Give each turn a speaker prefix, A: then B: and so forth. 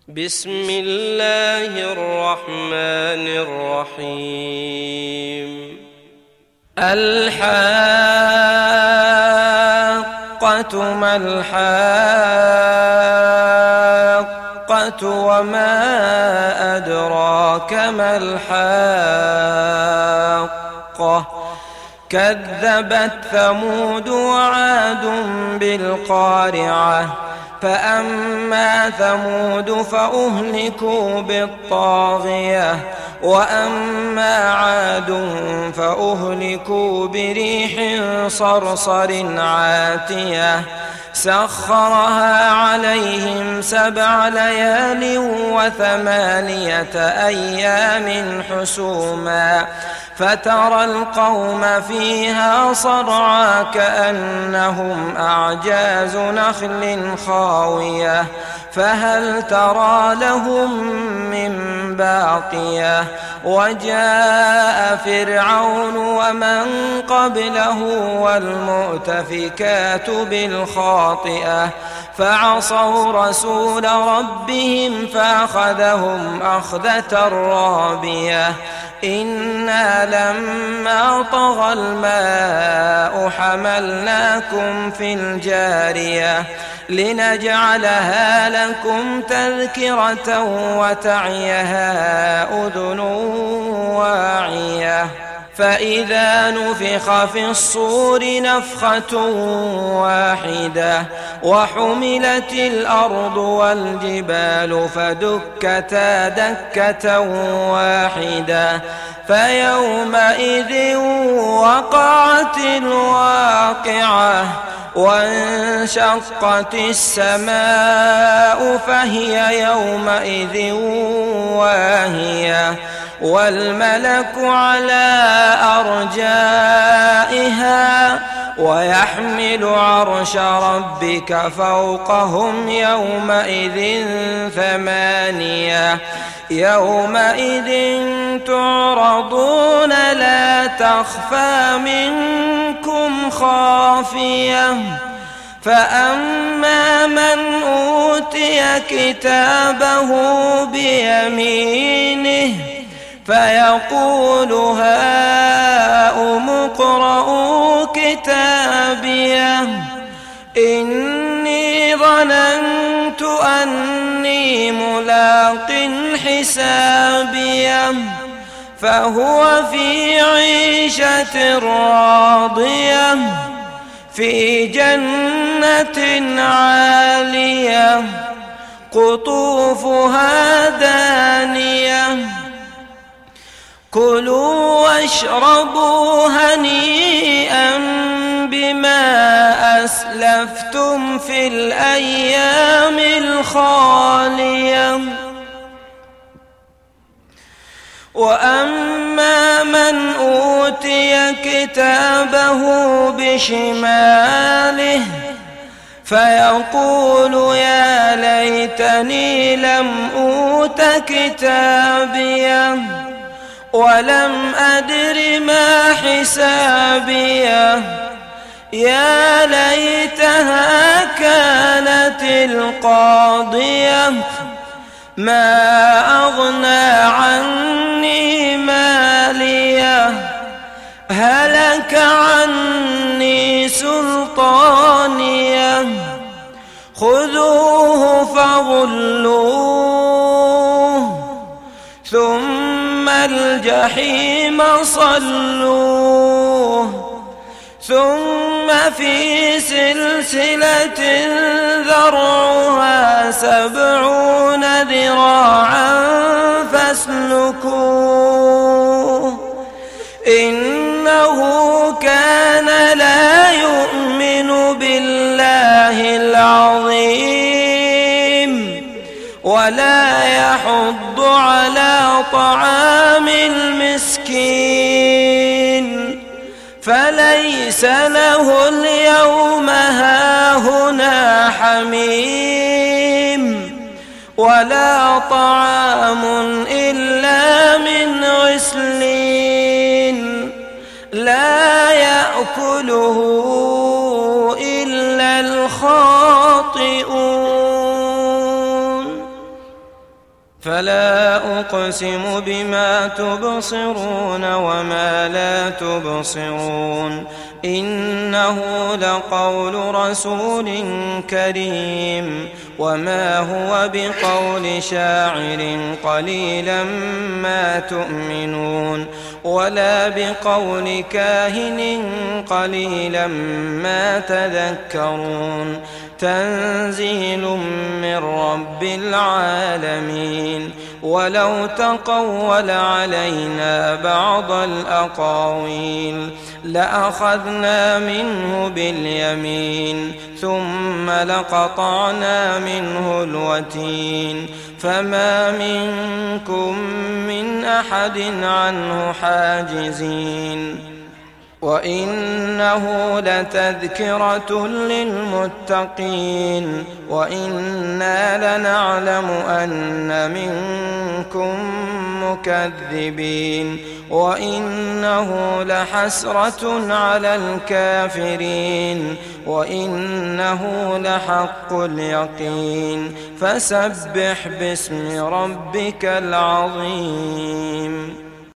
A: بسم الله الرحمن الرحيم. الحاقة ما الحاقة وما أدراك ما الحاقة كذبت ثمود وعاد بالقارعة فأما ثمود فأهلكوا بالطاغية وأما عاد فأهلكوا بريح صرصر عاتية سخرها عليهم 7 ليال و8 أيام حسوما فترى القوم فيها صرعى كأنهم أعجاز نخل خاوية فهل ترى لهم من باقية وجاء فرعون ومن قبله والمؤتفكات بالخاطئة فعصوا رسول ربهم فأخذهم أخذة رابية إنا لما طغى الماء حملناكم في الجارية لنجعلها لكم تذكرة وتعيها أذن واعية فإذا نفخ في الصور نفخة واحدة وحملت الأرض والجبال فدكتا دكة واحدة فيومئذ وقعت الواقعة وانشقت السماء فهي يومئذ واهية والملك على أرجائها ويحمل عرش ربك فوقهم يومئذ 8 يومئذ تعرضون لا تخفى منكم خافية فأما من أوتي كتابه بيمينه فيقول هاؤم اقرءوا كتابيه إني ظننت أني ملاق حسابيه فهو في عيشة راضية في جنة عالية قطوفها دانية كلوا واشربوا هنيئا بما أسلفتم في الأيام الخالية وأما من أوتي كتابه بشماله فيقول يا ليتني لم أوت كتابيه ولم أدر ما حسابيه يا ليتها كانت القاضية ما أغنى عني ماليه هلك عني سلطانيه خذوه فغلوه ثم الجحيم صلوه ثم في سلسلة ذرعها 70 ذراعا فاسلكوه إنه كان لا يؤمن بالله العظيم ولا يحض على طعام المسكين فليس له اليوم هاهنا حميم ولا طعام إلا من غسلين لا يأكله إلا الخاطئون. فلا أقسم بما تبصرون وما لا تبصرون إنه لقول رسول كريم وما هو بقول شاعر قليلا ما تؤمنون ولا بقول كاهن قليلا ما تذكرون تنزيل من رب العالمين ولو تقول علينا بعض الأقاويل لأخذنا منه باليمين ثم لقطعنا منه الوتين فما منكم من أحد عنه حاجزين وإنه لتذكرة للمتقين وإنا لنعلم أن منكم مكذبين وإنه لحسرة على الكافرين وإنه لحق اليقين فسبح باسم ربك العظيم.